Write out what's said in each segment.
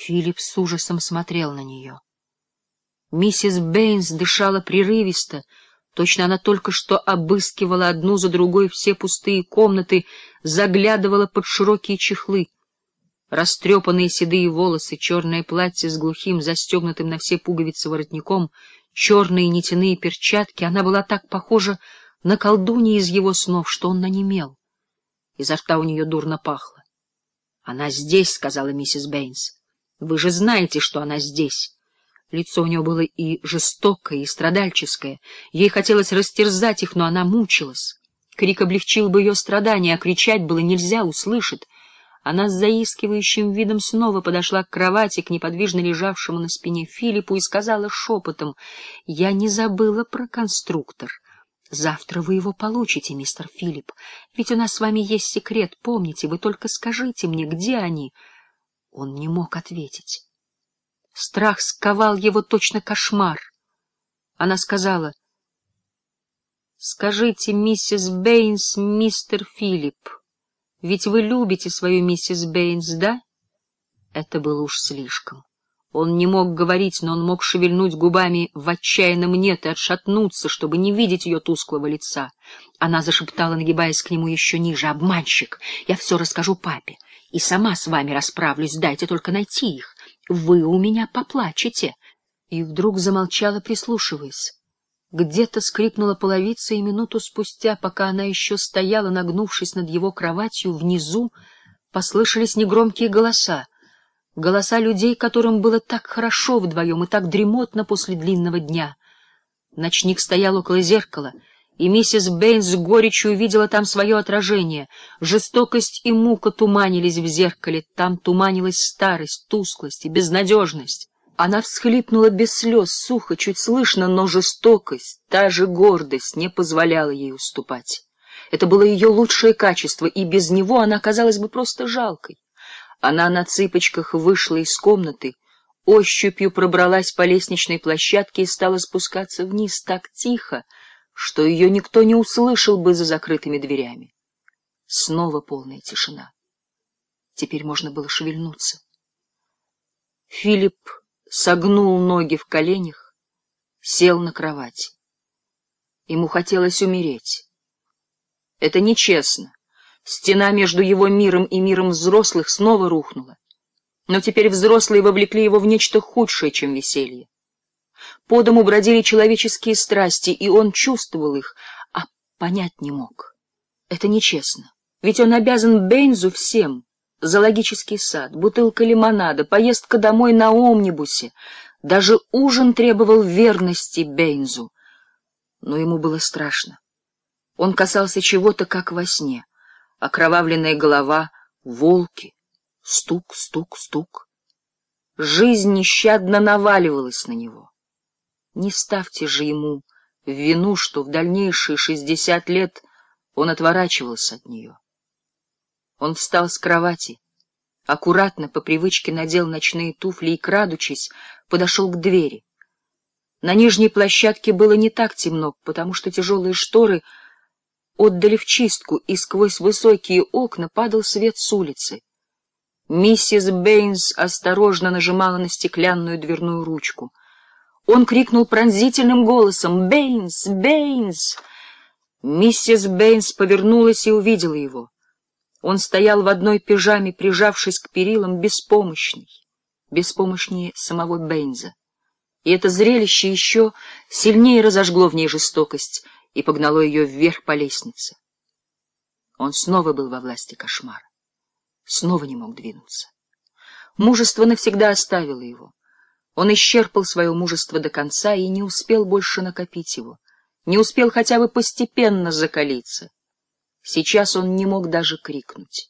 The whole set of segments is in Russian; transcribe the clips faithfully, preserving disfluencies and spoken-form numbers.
Филипп с ужасом смотрел на нее. Миссис Бэйнс дышала прерывисто, точно она только что обыскивала одну за другой все пустые комнаты, заглядывала под широкие чехлы. Растрепанные седые волосы, черное платье с глухим, застегнутым на все пуговицы воротником, черные нитяные перчатки. Она была так похожа на колдунью из его снов, что он онемел. Изо рта у нее дурно пахло. — Она здесь, — сказала миссис Бэйнс. — Вы же знаете, что она здесь. Лицо у нее было и жестокое, и страдальческое. Ей хотелось растерзать их, но она мучилась. Крик облегчил бы ее страдания, а кричать было нельзя, услышит. Она с заискивающим видом снова подошла к кровати, к неподвижно лежавшему на спине Филиппу, и сказала шепотом: — Я не забыла про конструктор. Завтра вы его получите, мистер Филипп. Ведь у нас с вами есть секрет, помните, вы только скажите мне, где они. Он не мог ответить. Страх сковал его точно кошмар. Она сказала: — Скажите, миссис Бэйнс, мистер Филипп, ведь вы любите свою миссис Бэйнс, да? Это было уж слишком. Он не мог говорить, но он мог шевельнуть губами в отчаянном «нет» и отшатнуться, чтобы не видеть ее тусклого лица. Она зашептала, нагибаясь к нему еще ниже: — Обманщик! Я все расскажу папе и сама с вами расправлюсь, дайте только найти их. Вы у меня поплачете. И вдруг замолчала, прислушиваясь. Где-то скрипнула половица, и минуту спустя, пока она еще стояла, нагнувшись над его кроватью, внизу послышались негромкие голоса. Голоса людей, которым было так хорошо вдвоем и так дремотно после длинного дня. Ночник стоял около зеркала, и миссис Бэйнс с горечью увидела там свое отражение. Жестокость и мука туманились в зеркале, там туманилась старость, тусклость и безнадежность. Она всхлипнула без слез, сухо, чуть слышно, но жестокость, та же гордость не позволяла ей уступать. Это было ее лучшее качество, и без него она казалась бы просто жалкой. Она на цыпочках вышла из комнаты, ощупью пробралась по лестничной площадке и стала спускаться вниз так тихо, что ее никто не услышал бы за закрытыми дверями. Снова полная тишина. Теперь можно было шевельнуться. Филипп согнул ноги в коленях, сел на кровать. Ему хотелось умереть. Это нечестно. Стена между его миром и миром взрослых снова рухнула. Но теперь взрослые вовлекли его в нечто худшее, чем веселье. По дому бродили человеческие страсти, и он чувствовал их, а понять не мог. Это нечестно. Ведь он обязан Бэйнсу всем. Зоологический сад, бутылка лимонада, поездка домой на омнибусе. Даже ужин требовал верности Бэйнсу. Но ему было страшно. Он касался чего-то, как во сне. Окровавленная голова, волки, стук, стук, стук. Жизнь нещадно наваливалась на него. Не ставьте же ему в вину, что в дальнейшие шестьдесят лет он отворачивался от нее. Он встал с кровати, аккуратно, по привычке надел ночные туфли и, крадучись, подошел к двери. На нижней площадке было не так темно, потому что тяжелые шторы отдали в чистку, и сквозь высокие окна падал свет с улицы. Миссис Бэйнс осторожно нажимала на стеклянную дверную ручку. Он крикнул пронзительным голосом: «Бэйнс! Бэйнс!» Миссис Бэйнс повернулась и увидела его. Он стоял в одной пижаме, прижавшись к перилам, беспомощный, беспомощнее самого Бэйнса. И это зрелище еще сильнее разожгло в ней жестокость и погнало ее вверх по лестнице. Он снова был во власти кошмара, снова не мог двинуться. Мужество навсегда оставило его. Он исчерпал свое мужество до конца и не успел больше накопить его, не успел хотя бы постепенно закалиться. Сейчас он не мог даже крикнуть.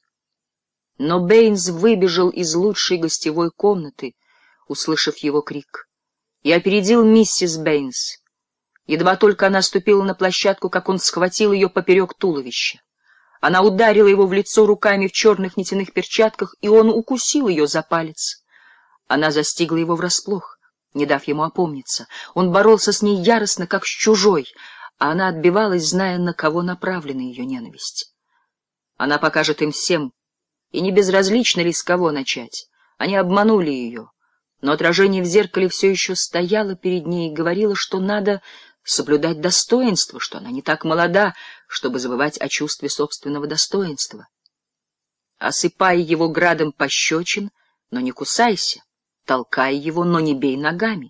Но Бэйнс выбежал из лучшей гостевой комнаты, услышав его крик, и опередил миссис Бэйнс. Едва только она ступила на площадку, как он схватил ее поперек туловища. Она ударила его в лицо руками в черных нитяных перчатках, и он укусил ее за палец. Она застигла его врасплох, не дав ему опомниться. Он боролся с ней яростно, как с чужой, а она отбивалась, зная, на кого направлена ее ненависть. Она покажет им всем, и не безразлично ли, с кого начать. Они обманули ее, но отражение в зеркале все еще стояло перед ней и говорило, что надо соблюдать достоинство, что она не так молода, чтобы забывать о чувстве собственного достоинства. Осыпай его градом пощечин, но не кусайся, толкай его, но не бей ногами.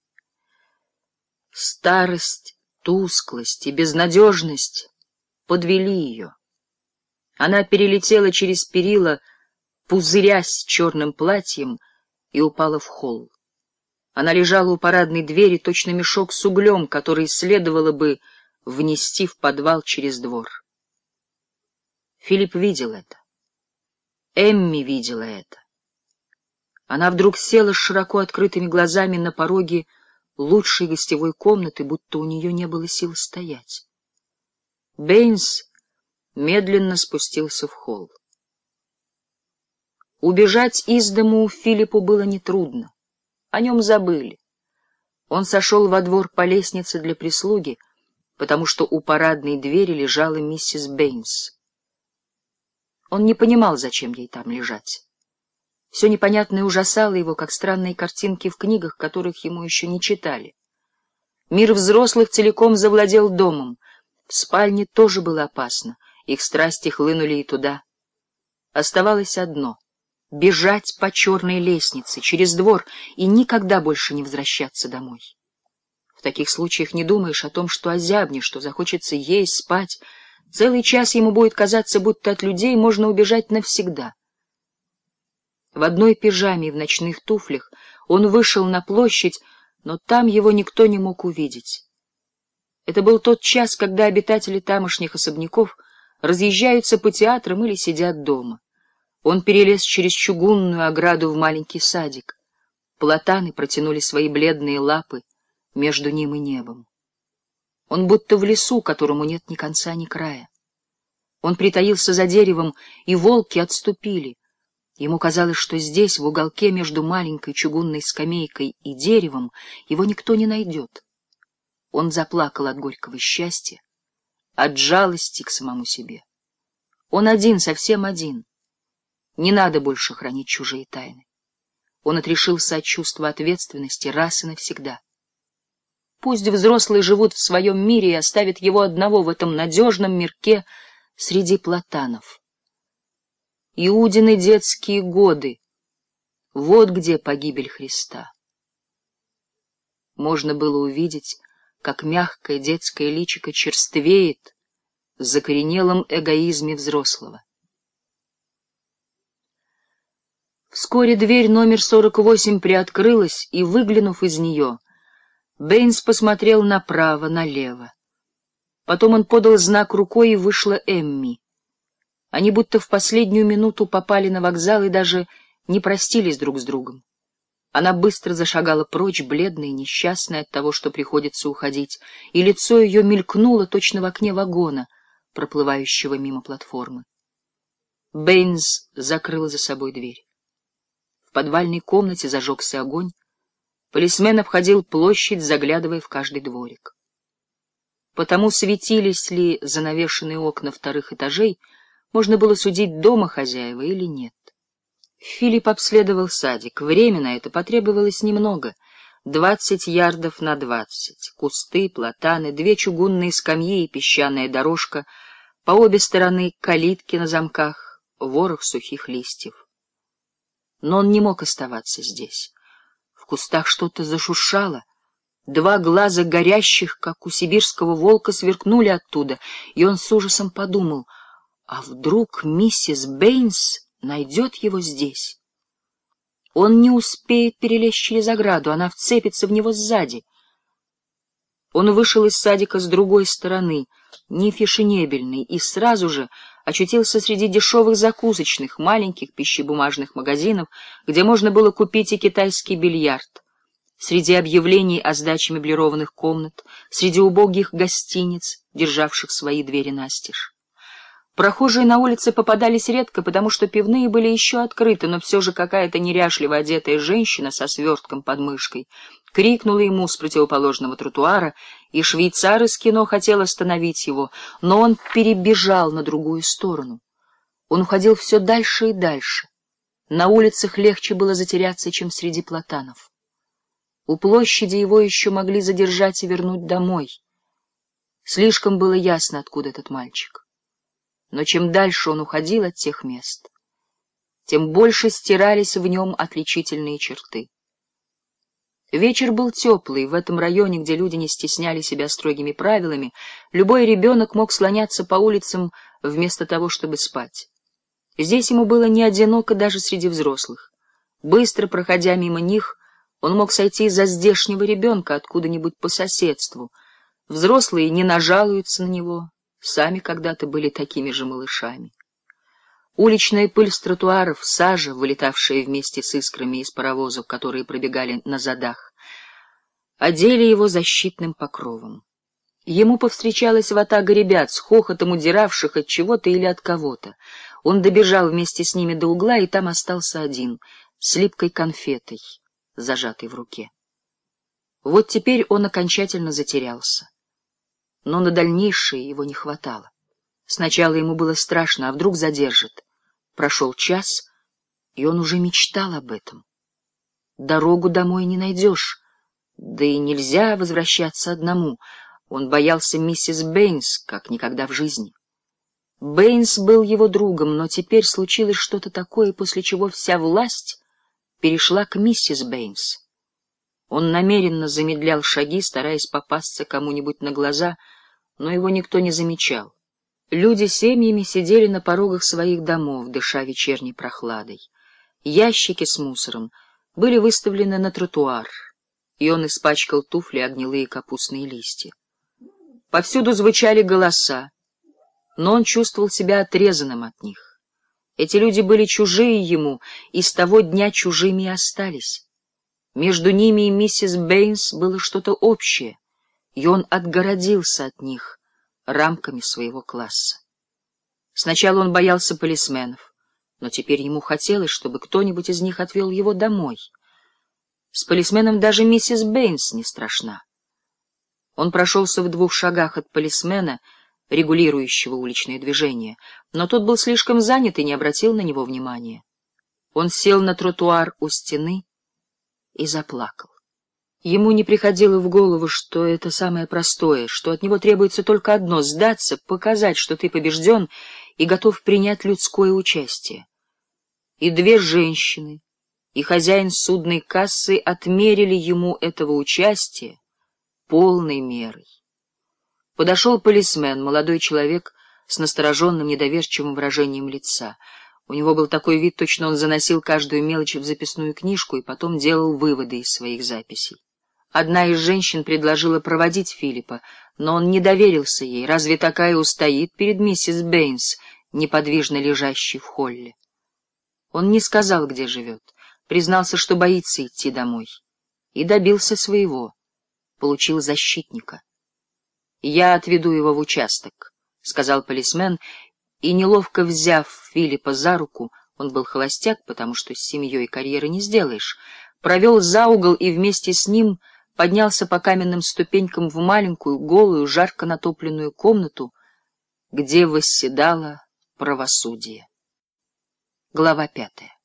Старость, тусклость и безнадежность подвели ее. Она перелетела через перила, пузырясь черным платьем, и упала в холл. Она лежала у парадной двери, точно мешок с углем, который следовало бы внести в подвал через двор. Филипп видел это. Эмми видела это. Она вдруг села с широко открытыми глазами на пороге лучшей гостевой комнаты, будто у нее не было сил стоять. Бэйнс медленно спустился в холл. Убежать из дому Филиппу было нетрудно. О нем забыли. Он сошел во двор по лестнице для прислуги, потому что у парадной двери лежала миссис Бэйнс. Он не понимал, зачем ей там лежать. Все непонятное ужасало его, как странные картинки в книгах, которых ему еще не читали. Мир взрослых целиком завладел домом. В спальне тоже было опасно, их страсти хлынули и туда. Оставалось одно — бежать по черной лестнице, через двор, и никогда больше не возвращаться домой. В таких случаях не думаешь о том, что озябнешь, что захочется есть, спать. Целый час ему будет казаться, будто от людей можно убежать навсегда. В одной пижаме и в ночных туфлях он вышел на площадь, но там его никто не мог увидеть. Это был тот час, когда обитатели тамошних особняков разъезжаются по театрам или сидят дома. Он перелез через чугунную ограду в маленький садик. Платаны протянули свои бледные лапы между ним и небом. Он будто в лесу, которому нет ни конца, ни края. Он притаился за деревом, и волки отступили. Ему казалось, что здесь, в уголке между маленькой чугунной скамейкой и деревом, его никто не найдет. Он заплакал от горького счастья, от жалости к самому себе. Он один, совсем один. Не надо больше хранить чужие тайны. Он отрешился от чувства ответственности раз и навсегда. Пусть взрослые живут в своем мире и оставят его одного в этом надежном мирке среди платанов. Иудины детские годы — вот где погибель Христа. Можно было увидеть, как мягкое детское личико черствеет в закоренелом эгоизме взрослого. Вскоре дверь номер сорок восемь приоткрылась, и, выглянув из нее, Бэйнс посмотрел направо, налево. Потом он подал знак рукой, и вышла Эмми. Они будто в последнюю минуту попали на вокзал и даже не простились друг с другом. Она быстро зашагала прочь, бледная и несчастная от того, что приходится уходить, и лицо ее мелькнуло точно в окне вагона, проплывающего мимо платформы. Бэйнс закрыла за собой дверь. В подвальной комнате зажегся огонь. Полисмен обходил площадь, заглядывая в каждый дворик. Потому, светились ли занавешенные окна вторых этажей, можно было судить, дома хозяева или нет. Филипп обследовал садик. Время на это потребовалось немного. Двадцать ярдов на двадцать. Кусты, платаны, две чугунные скамьи и песчаная дорожка, по обе стороны калитки на замках, ворох сухих листьев. Но он не мог оставаться здесь. В кустах что-то зашуршало. Два глаза горящих, как у сибирского волка, сверкнули оттуда, и он с ужасом подумал, а вдруг миссис Бэйнс найдет его здесь? Он не успеет перелезть через ограду, она вцепится в него сзади. Он вышел из садика с другой стороны, не фешенебельный, и сразу же очутился среди дешевых закусочных, маленьких пищебумажных магазинов, где можно было купить и китайский бильярд, среди объявлений о сдаче меблированных комнат, среди убогих гостиниц, державших свои двери настежь. Прохожие на улице попадались редко, потому что пивные были еще открыты, но все же какая-то неряшливо одетая женщина со свертком под мышкой крикнула ему с противоположного тротуара, и швейцар из кино хотел остановить его, но он перебежал на другую сторону. Он уходил все дальше и дальше. На улицах легче было затеряться, чем среди платанов. У площади его еще могли задержать и вернуть домой. Слишком было ясно, откуда этот мальчик. Но чем дальше он уходил от тех мест, тем больше стирались в нем отличительные черты. Вечер был теплый, в этом районе, где люди не стесняли себя строгими правилами, любой ребенок мог слоняться по улицам вместо того, чтобы спать. Здесь ему было не одиноко даже среди взрослых. Быстро проходя мимо них, он мог сойти за здешнего ребенка откуда-нибудь по соседству. Взрослые не нажалуются на него, сами когда-то были такими же малышами. Уличная пыль с тротуаров, сажа, вылетавшая вместе с искрами из паровозов, которые пробегали на задах, одели его защитным покровом. Ему повстречалась ватага ребят, с хохотом удиравших от чего-то или от кого-то. Он добежал вместе с ними до угла, и там остался один, с липкой конфетой, зажатой в руке. Вот теперь он окончательно затерялся. Но на дальнейшее его не хватало. Сначала ему было страшно, а вдруг задержат. Прошел час, и он уже мечтал об этом. Дорогу домой не найдешь, да и нельзя возвращаться одному. Он боялся миссис Бэйнс, как никогда в жизни. Бэйнс был его другом, но теперь случилось что-то такое, после чего вся власть перешла к миссис Бэйнс. Он намеренно замедлял шаги, стараясь попасться кому-нибудь на глаза, но его никто не замечал. Люди семьями сидели на порогах своих домов, дыша вечерней прохладой. Ящики с мусором были выставлены на тротуар, и он испачкал туфли о гнилые капустные листья. Повсюду звучали голоса, но он чувствовал себя отрезанным от них. Эти люди были чужие ему, и с того дня чужими и остались. Между ними и миссис Бэйнс было что-то общее, и он отгородился от них рамками своего класса. Сначала он боялся полисменов, но теперь ему хотелось, чтобы кто-нибудь из них отвел его домой. С полисменом даже миссис Бэйнс не страшна. Он прошелся в двух шагах от полисмена, регулирующего уличное движение, но тот был слишком занят и не обратил на него внимания. Он сел на тротуар у стены и заплакал. Ему не приходило в голову, что это самое простое, что от него требуется только одно — сдаться, показать, что ты побежден и готов принять людское участие. И две женщины, и хозяин судной кассы отмерили ему этого участия полной мерой. Подошел полисмен, молодой человек с настороженным недоверчивым выражением лица. У него был такой вид, точно он заносил каждую мелочь в записную книжку и потом делал выводы из своих записей. Одна из женщин предложила проводить Филиппа, но он не доверился ей. Разве такая устоит перед миссис Бэйнс, неподвижно лежащей в холле? Он не сказал, где живет, признался, что боится идти домой. И добился своего, получил защитника. «Я отведу его в участок», — сказал полисмен, и, неловко взяв Филиппа за руку, он был холостяк, потому что с семьей карьеры не сделаешь, провел за угол и вместе с ним поднялся по каменным ступенькам в маленькую, голую, жарко натопленную комнату, где восседало правосудие. Глава пятая.